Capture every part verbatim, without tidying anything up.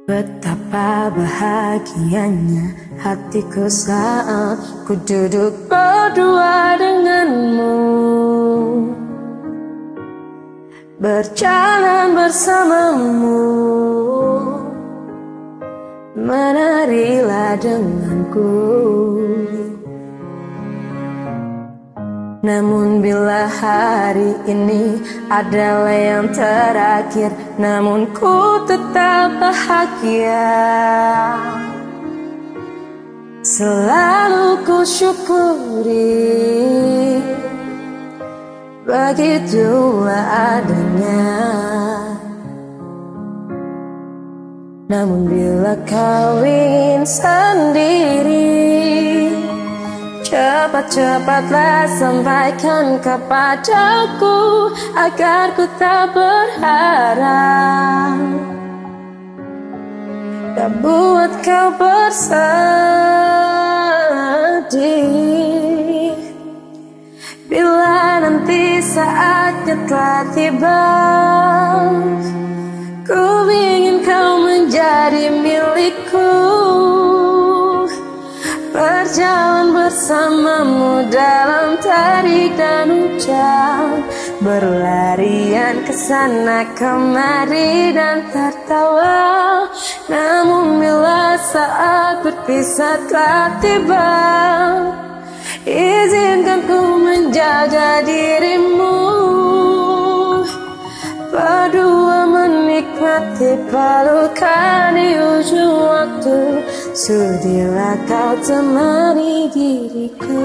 Betapa bahagianya hatiku saat ku duduk berdua denganmu, berjalan bersamamu. Menarilah denganku. Namun bila hari ini adalah yang terakhir, namun ku tetap bahagia. Selalu ku syukuri, begitulah adanya. Namun bila kau ingin sendiri, cepat-cepatlah sampaikan kepadaku agar ku tak berharap, tak buat kau bersedih. Bila nanti saatnya telah tiba, ku ingin kau menjadi milikku, berjalan bersamamu dalam tarik dan hujan, berlarian kesana kemari dan tertawa. Namun bila saat berpisah telah tiba, izinkan ku menjaga dirimu, berdua menikmati pelukan di ujung waktu. Sudilah kau temani diriku.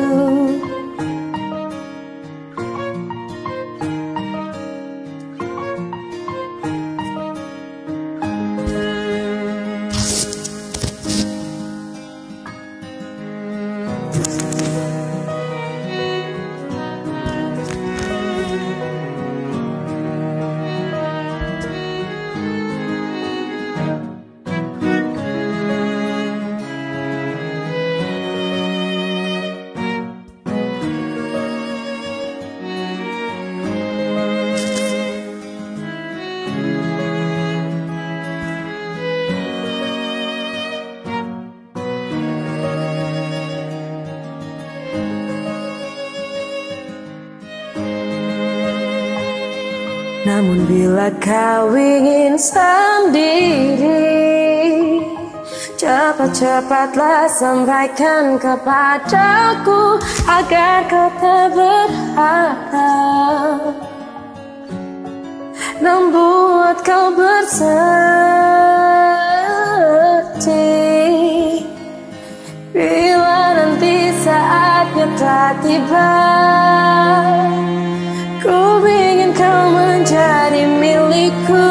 Namun bila kau ingin sendiri, cepat-cepatlah sampaikan kepadaku agar kau tak berharap, membuat kau bersedih. Bila nanti saatnya telah tiba, ku ingin kau menjadi milikku,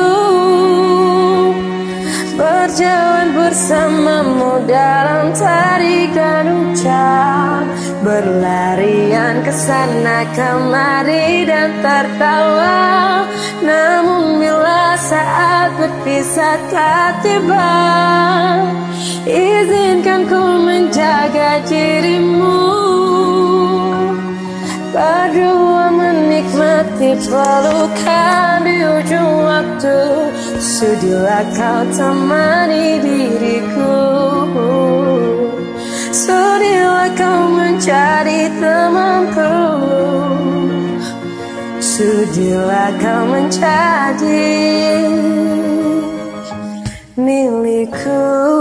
berjalan bersamamu dalam tarik dan hujan, berlarian kesana kemari dan tertawa. Namun bila saat berpisah telah tiba, izinkan ku menjaga dirimu, berdua menikmati pelukan di ujung waktu. Sudilah kau temani diriku, sudilah kau menjadi temanku, sudilah kau menjadi milikku.